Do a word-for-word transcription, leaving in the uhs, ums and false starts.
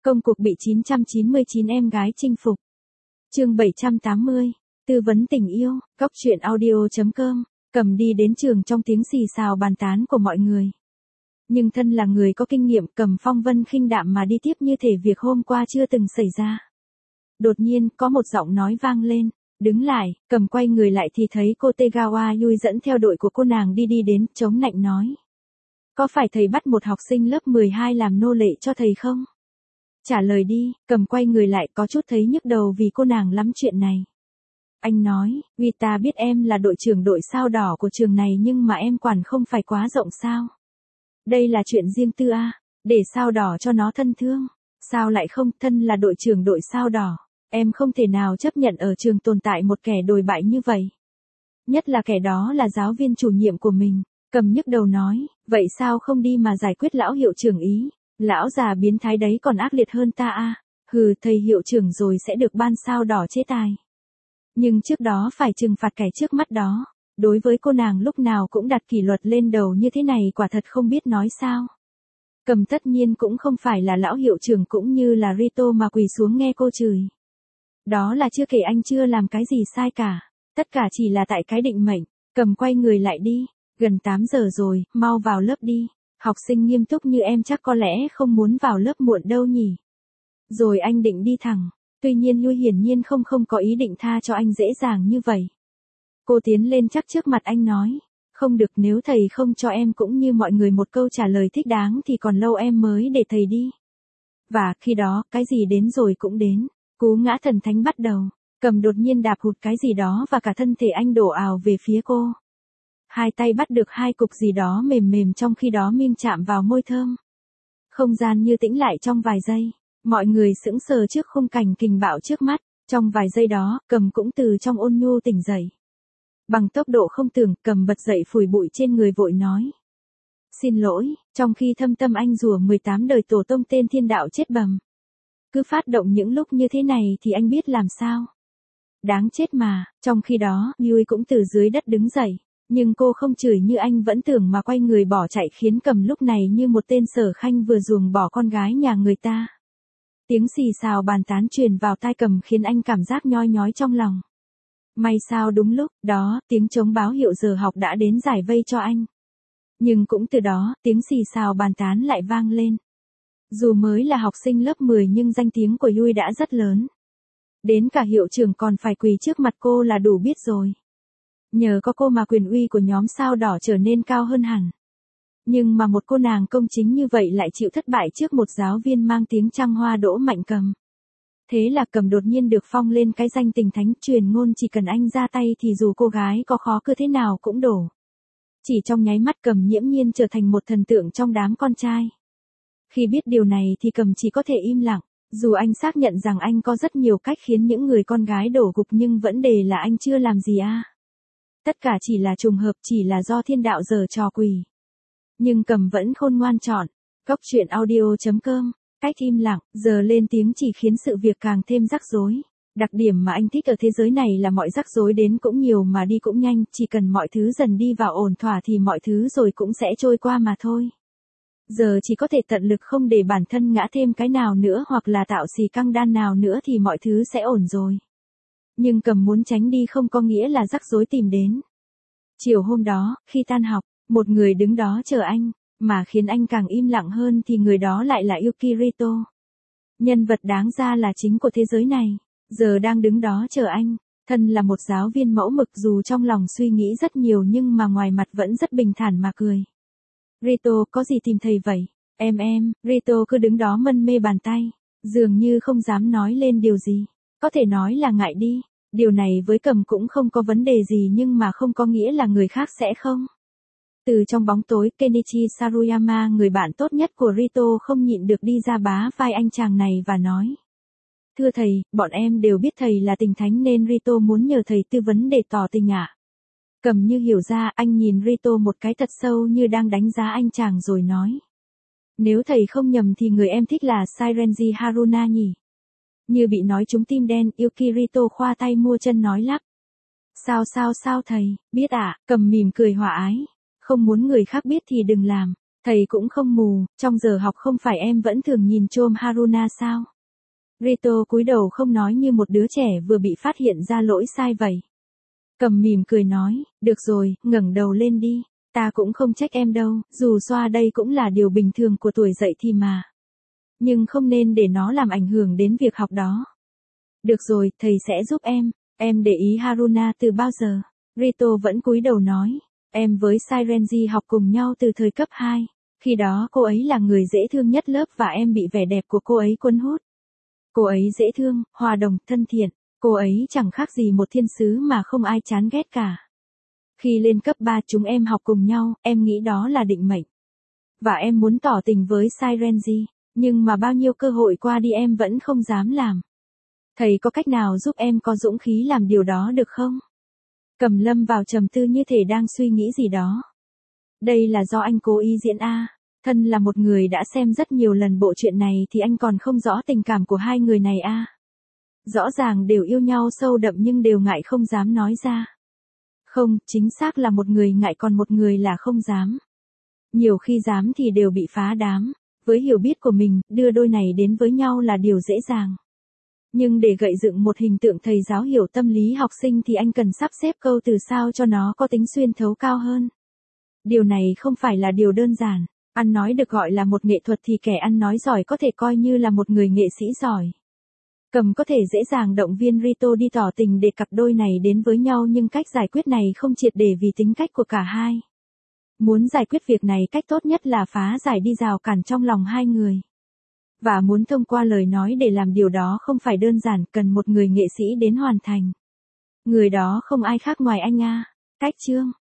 Công cuộc bị chín trăm chín mươi chín em gái chinh phục. Chương bảy trăm tám mươi. Tư vấn tình yêu, góc truyện audio chấm com. Cầm đi đến trường trong tiếng xì xào bàn tán của mọi người. Nhưng thân là người có kinh nghiệm, Cầm phong vân khinh đạm mà đi tiếp như thể việc hôm qua chưa từng xảy ra. Đột nhiên, có một giọng nói vang lên. Đứng lại, Cầm quay người lại thì thấy cô Tegawa Yui dẫn theo đội của cô nàng đi đi đến, chống nạnh nói. Có phải thầy bắt một học sinh lớp mười hai làm nô lệ cho thầy không? Trả lời đi. Cầm quay người lại có chút thấy nhức đầu vì cô nàng lắm chuyện này. Anh nói, vì ta biết em là đội trưởng đội sao đỏ của trường này nhưng mà em quản không phải quá rộng sao? Đây là chuyện riêng tư à, để sao đỏ cho nó thân thương. Sao lại không, thân là đội trưởng đội sao đỏ. Em không thể nào chấp nhận ở trường tồn tại một kẻ đồi bại như vậy. Nhất là kẻ đó là giáo viên chủ nhiệm của mình. Cầm nhức đầu nói, vậy sao không đi mà giải quyết lão hiệu trưởng ý? Lão già biến thái đấy còn ác liệt hơn ta à? Hừ, thầy hiệu trưởng rồi sẽ được ban sao đỏ chế tài. Nhưng trước đó phải trừng phạt kẻ trước mắt đó. Đối với cô nàng lúc nào cũng đặt kỷ luật lên đầu như thế này quả thật không biết nói sao. Cầm tất nhiên cũng không phải là lão hiệu trưởng cũng như là Rito mà quỳ xuống nghe cô chửi. Đó là chưa kể anh chưa làm cái gì sai cả. Tất cả chỉ là tại cái định mệnh. Cầm quay người lại đi. Gần tám giờ rồi, mau vào lớp đi. Học sinh nghiêm túc như em chắc có lẽ không muốn vào lớp muộn đâu nhỉ. Rồi anh định đi thẳng. Tuy nhiên Lui hiển nhiên không không có ý định tha cho anh dễ dàng như vậy. Cô tiến lên chắc trước mặt anh nói. Không được, nếu thầy không cho em cũng như mọi người một câu trả lời thích đáng thì còn lâu em mới để thầy đi. Và khi đó, cái gì đến rồi cũng đến. Cú ngã thần thánh bắt đầu. Cầm đột nhiên đạp hụt cái gì đó và cả thân thể anh đổ ào về phía cô. Hai tay bắt được hai cục gì đó mềm mềm trong khi đó Minh chạm vào môi thơm. Không gian như tĩnh lại trong vài giây. Mọi người sững sờ trước khung cảnh kình bạo trước mắt. Trong vài giây đó, Cầm cũng từ trong ôn nhu tỉnh dậy. Bằng tốc độ không tưởng, Cầm bật dậy phủi bụi trên người vội nói. Xin lỗi, trong khi thâm tâm anh rủa mười tám đời tổ tông tên thiên đạo chết bầm. Cứ phát động những lúc như thế này thì anh biết làm sao. Đáng chết mà, trong khi đó, Yui cũng từ dưới đất đứng dậy. Nhưng cô không chửi như anh vẫn tưởng mà quay người bỏ chạy khiến Cầm lúc này như một tên sở khanh vừa ruồng bỏ con gái nhà người ta. Tiếng xì xào bàn tán truyền vào tai Cầm khiến anh cảm giác nhoi nhói trong lòng. May sao đúng lúc đó, tiếng trống báo hiệu giờ học đã đến giải vây cho anh. Nhưng cũng từ đó, tiếng xì xào bàn tán lại vang lên. Dù mới là học sinh lớp mười nhưng danh tiếng của Yui đã rất lớn. Đến cả hiệu trưởng còn phải quỳ trước mặt cô là đủ biết rồi. Nhờ có cô mà quyền uy của nhóm sao đỏ trở nên cao hơn hẳn. Nhưng mà một cô nàng công chính như vậy lại chịu thất bại trước một giáo viên mang tiếng Trăng Hoa Đỗ Mạnh Cầm. Thế là Cầm đột nhiên được phong lên cái danh tình thánh, truyền ngôn chỉ cần anh ra tay thì dù cô gái có khó cứ thế nào cũng đổ. Chỉ trong nháy mắt Cầm nhiễm nhiên trở thành một thần tượng trong đám con trai. Khi biết điều này thì Cầm chỉ có thể im lặng, dù anh xác nhận rằng anh có rất nhiều cách khiến những người con gái đổ gục nhưng vấn đề là anh chưa làm gì à. Tất cả chỉ là trùng hợp, chỉ là do thiên đạo giở trò quỷ. Nhưng Cầm vẫn khôn ngoan chọn. Góc truyện audio chấm com. Cách im lặng, giờ lên tiếng chỉ khiến sự việc càng thêm rắc rối. Đặc điểm mà anh thích ở thế giới này là mọi rắc rối đến cũng nhiều mà đi cũng nhanh, chỉ cần mọi thứ dần đi vào ổn thỏa thì mọi thứ rồi cũng sẽ trôi qua mà thôi. Giờ chỉ có thể tận lực không để bản thân ngã thêm cái nào nữa hoặc là tạo xì căng đan nào nữa thì mọi thứ sẽ ổn rồi. Nhưng Cầm muốn tránh đi không có nghĩa là rắc rối tìm đến. Chiều hôm đó, khi tan học, một người đứng đó chờ anh, mà khiến anh càng im lặng hơn thì người đó lại là Yuki Rito. Nhân vật đáng ra là chính của thế giới này, giờ đang đứng đó chờ anh. Thân là một giáo viên mẫu mực dù trong lòng suy nghĩ rất nhiều nhưng mà ngoài mặt vẫn rất bình thản mà cười. Rito, có gì tìm thầy vậy? Em em, Rito cứ đứng đó mân mê bàn tay, dường như không dám nói lên điều gì. Có thể nói là ngại đi. Điều này với Cầm cũng không có vấn đề gì nhưng mà không có nghĩa là người khác sẽ không. Từ trong bóng tối, Kenichi Saruyama, người bạn tốt nhất của Rito không nhịn được đi ra bá vai anh chàng này và nói. Thưa thầy, bọn em đều biết thầy là tình thánh nên Rito muốn nhờ thầy tư vấn để tỏ tình ạ. Cầm như hiểu ra, anh nhìn Rito một cái thật sâu như đang đánh giá anh chàng rồi nói. Nếu thầy không nhầm thì người em thích là Sairenji Haruna nhỉ? Như bị nói trúng tim đen, Yuki Rito khoa tay mua chân nói lắp. Sao sao sao thầy, biết ạ, à? Cầm mỉm cười hòa ái. Không muốn người khác biết thì đừng làm. Thầy cũng không mù, trong giờ học không phải em vẫn thường nhìn chôm Haruna sao? Rito cúi đầu không nói như một đứa trẻ vừa bị phát hiện ra lỗi sai vậy. Cầm mỉm cười nói, được rồi, ngẩng đầu lên đi, ta cũng không trách em đâu, dù xoa đây cũng là điều bình thường của tuổi dậy thì mà. Nhưng không nên để nó làm ảnh hưởng đến việc học đó. Được rồi, thầy sẽ giúp em, em để ý Haruna từ bao giờ? Rito vẫn cúi đầu nói, em với Sairenji học cùng nhau từ thời cấp hai, khi đó cô ấy là người dễ thương nhất lớp và em bị vẻ đẹp của cô ấy cuốn hút. Cô ấy dễ thương, hòa đồng, thân thiện, cô ấy chẳng khác gì một thiên sứ mà không ai chán ghét cả. Khi lên cấp ba chúng em học cùng nhau, em nghĩ đó là định mệnh. Và em muốn tỏ tình với Sairenji, nhưng mà bao nhiêu cơ hội qua đi em vẫn không dám làm. Thầy có cách nào giúp em có dũng khí làm điều đó được không? Cầm lâm vào trầm tư như thể đang suy nghĩ gì đó. Đây là do anh cố ý diễn a. Thân là một người đã xem rất nhiều lần bộ truyện này thì anh còn không rõ tình cảm của hai người này a. Rõ ràng đều yêu nhau sâu đậm nhưng đều ngại không dám nói ra. Không, chính xác là một người ngại còn một người là không dám. Nhiều khi dám thì đều bị phá đám. Với hiểu biết của mình, đưa đôi này đến với nhau là điều dễ dàng. Nhưng để gợi dựng một hình tượng thầy giáo hiểu tâm lý học sinh thì anh cần sắp xếp câu từ sao cho nó có tính xuyên thấu cao hơn. Điều này không phải là điều đơn giản. Ăn nói được gọi là một nghệ thuật thì kẻ ăn nói giỏi có thể coi như là một người nghệ sĩ giỏi. Cầm có thể dễ dàng động viên Rito đi tỏ tình để cặp đôi này đến với nhau nhưng cách giải quyết này không triệt để vì tính cách của cả hai. Muốn giải quyết việc này cách tốt nhất là phá giải đi rào cản trong lòng hai người. Và muốn thông qua lời nói để làm điều đó không phải đơn giản, cần một người nghệ sĩ đến hoàn thành. Người đó không ai khác ngoài anh a. Cách chương